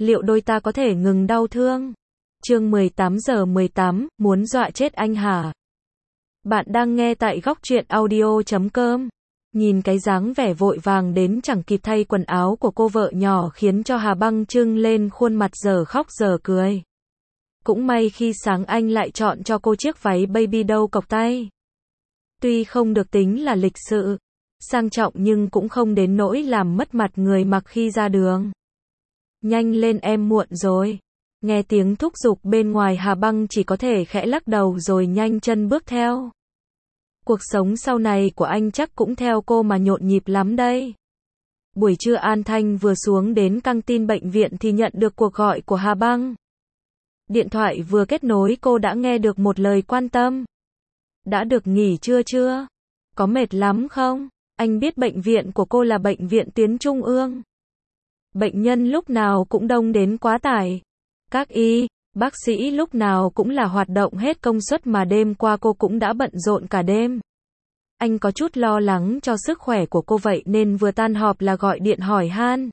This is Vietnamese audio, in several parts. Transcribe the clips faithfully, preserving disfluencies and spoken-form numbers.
liệu đôi ta có thể ngừng đau thương? Chương mười tám giờ mười tám, muốn dọa chết anh hả? Bạn đang nghe tại góc truyện audio chấm com. Nhìn cái dáng vẻ vội vàng đến chẳng kịp thay quần áo của cô vợ nhỏ khiến cho Hà Băng trưng lên khuôn mặt giờ khóc giờ cười. Cũng may khi sáng anh lại chọn cho cô chiếc váy baby doll cộc tay. Tuy không được tính là lịch sự, sang trọng nhưng cũng không đến nỗi làm mất mặt người mặc khi ra đường. Nhanh lên em muộn rồi. Nghe tiếng thúc giục bên ngoài Hà Băng chỉ có thể khẽ lắc đầu rồi nhanh chân bước theo. Cuộc sống sau này của anh chắc cũng theo cô mà nhộn nhịp lắm đây. Buổi trưa An Thanh vừa xuống đến căng tin bệnh viện thì nhận được cuộc gọi của Hà Băng. Điện thoại vừa kết nối cô đã nghe được một lời quan tâm. Đã được nghỉ trưa chưa? Có mệt lắm không? Anh biết bệnh viện của cô là bệnh viện tuyến trung ương. Bệnh nhân lúc nào cũng đông đến quá tải. Các y, bác sĩ lúc nào cũng là hoạt động hết công suất mà đêm qua cô cũng đã bận rộn cả đêm. Anh có chút lo lắng cho sức khỏe của cô vậy nên vừa tan họp là gọi điện hỏi han.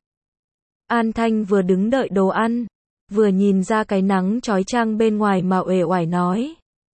An Thanh vừa đứng đợi đồ ăn, vừa nhìn ra cái nắng chói chang bên ngoài mà uể oải nói.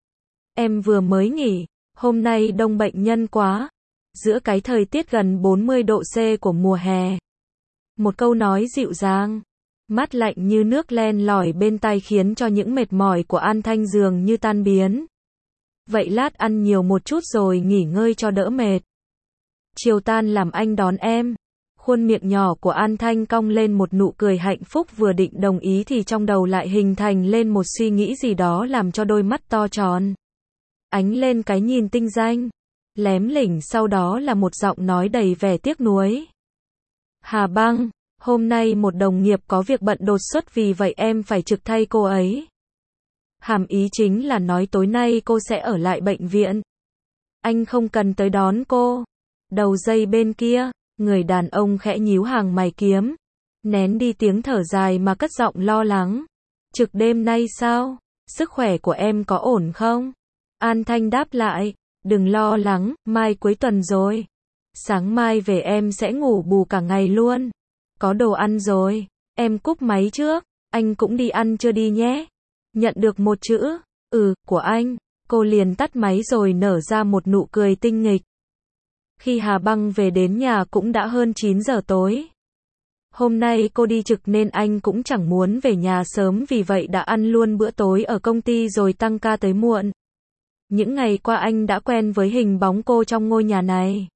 Em vừa mới nghỉ, hôm nay đông bệnh nhân quá. Giữa cái thời tiết gần bốn mươi độ C của mùa hè. Một câu nói dịu dàng, mát lạnh như nước len lỏi bên tai khiến cho những mệt mỏi của An Thanh dường như tan biến. Vậy lát ăn nhiều một chút rồi nghỉ ngơi cho đỡ mệt. Chiều tan làm anh đón em. Khuôn miệng nhỏ của An Thanh cong lên một nụ cười hạnh phúc, vừa định đồng ý thì trong đầu lại hình thành lên một suy nghĩ gì đó làm cho đôi mắt to tròn ánh lên cái nhìn tinh danh, lém lỉnh, sau đó là một giọng nói đầy vẻ tiếc nuối. Hà Băng, hôm nay một đồng nghiệp có việc bận đột xuất vì vậy em phải trực thay cô ấy. Hàm ý chính là nói tối nay cô sẽ ở lại bệnh viện. Anh không cần tới đón cô. Đầu dây bên kia, người đàn ông khẽ nhíu hàng mày kiếm, nén đi tiếng thở dài mà cất giọng lo lắng. Trực đêm nay sao? Sức khỏe của em có ổn không? An Thanh đáp lại, đừng lo lắng, mai cuối tuần rồi. Sáng mai về em sẽ ngủ bù cả ngày luôn. Có đồ ăn rồi, em cúp máy trước, anh cũng đi ăn chưa đi nhé. Nhận được một chữ, ừ, của anh, cô liền tắt máy rồi nở ra một nụ cười tinh nghịch. Khi Hà Băng về đến nhà cũng đã hơn chín giờ tối. Hôm nay cô đi trực nên anh cũng chẳng muốn về nhà sớm, vì vậy đã ăn luôn bữa tối ở công ty rồi tăng ca tới muộn. Những ngày qua anh đã quen với hình bóng cô trong ngôi nhà này.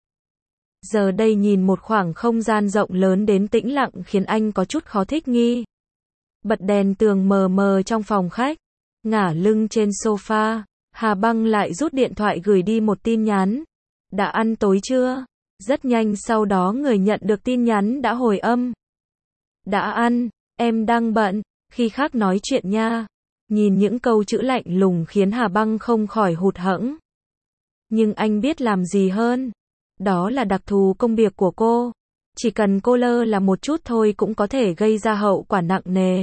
Giờ đây nhìn một khoảng không gian rộng lớn đến tĩnh lặng khiến anh có chút khó thích nghi. Bật đèn tường mờ mờ trong phòng khách, ngả lưng trên sofa, Hà Băng lại rút điện thoại gửi đi một tin nhắn. Đã ăn tối chưa? Rất nhanh sau đó người nhận được tin nhắn đã hồi âm. Đã ăn, em đang bận, khi khác nói chuyện nha. Nhìn những câu chữ lạnh lùng khiến Hà Băng không khỏi hụt hẫng. Nhưng anh biết làm gì hơn. Đó là đặc thù công việc của cô. Chỉ cần cô lơ là một chút thôi cũng có thể gây ra hậu quả nặng nề.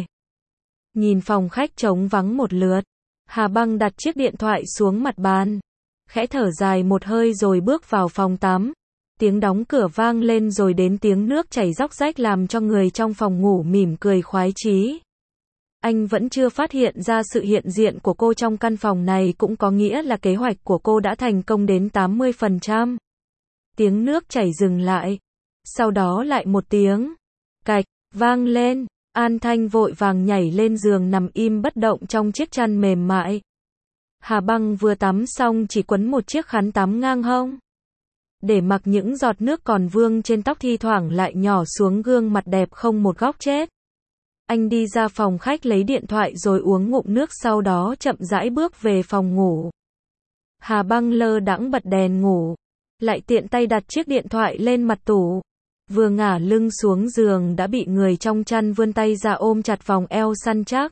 Nhìn phòng khách trống vắng một lượt, Hà Băng đặt chiếc điện thoại xuống mặt bàn. Khẽ thở dài một hơi rồi bước vào phòng tắm. Tiếng đóng cửa vang lên rồi đến tiếng nước chảy róc rách làm cho người trong phòng ngủ mỉm cười khoái chí. Anh vẫn chưa phát hiện ra sự hiện diện của cô trong căn phòng này cũng có nghĩa là kế hoạch của cô đã thành công đến tám mươi phần trăm. Tiếng nước chảy dừng lại. Sau đó lại một tiếng cạch vang lên. An Thanh vội vàng nhảy lên giường nằm im bất động trong chiếc chăn mềm mại. Hà Băng vừa tắm xong chỉ quấn một chiếc khăn tắm ngang hông. Để mặc những giọt nước còn vương trên tóc thi thoảng lại nhỏ xuống gương mặt đẹp không một góc chết. Anh đi ra phòng khách lấy điện thoại rồi uống ngụm nước, sau đó chậm rãi bước về phòng ngủ. Hà Băng lơ đãng bật đèn ngủ, lại tiện tay đặt chiếc điện thoại lên mặt tủ. Vừa ngả lưng xuống giường đã bị người trong chăn vươn tay ra ôm chặt vòng eo săn chắc.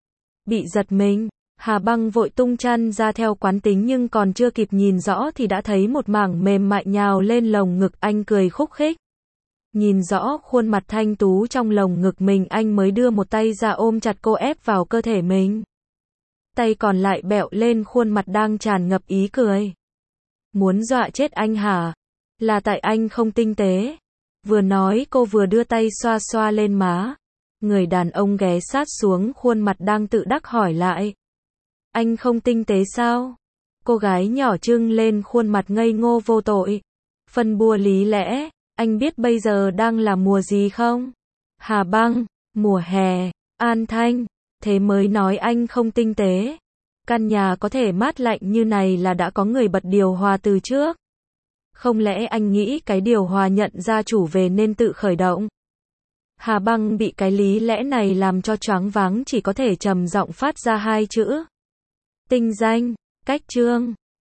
Bị giật mình, Hà Băng vội tung chăn ra theo quán tính nhưng còn chưa kịp nhìn rõ thì đã thấy một mảng mềm mại nhào lên lồng ngực anh, cười khúc khích. Nhìn rõ khuôn mặt thanh tú trong lồng ngực mình, anh mới đưa một tay ra ôm chặt cô ép vào cơ thể mình. Tay còn lại bẹo lên khuôn mặt đang tràn ngập ý cười. Muốn dọa chết anh hả? Là tại anh không tinh tế. Vừa nói cô vừa đưa tay xoa xoa lên má. Người đàn ông ghé sát xuống khuôn mặt đang tự đắc hỏi lại. Anh không tinh tế sao? Cô gái nhỏ trưng lên khuôn mặt ngây ngô vô tội. Phân bua lý lẽ, anh biết bây giờ đang là mùa gì không? Hà băng, mùa hè, An Thanh, thế mới nói anh không tinh tế. Căn nhà có thể mát lạnh như này là đã có người bật điều hòa từ trước. Không lẽ anh nghĩ cái điều hòa nhận ra chủ về nên tự khởi động? Hà băng bị cái lý lẽ này làm cho choáng váng, chỉ có thể trầm giọng phát ra hai chữ. Tinh danh, cách chương.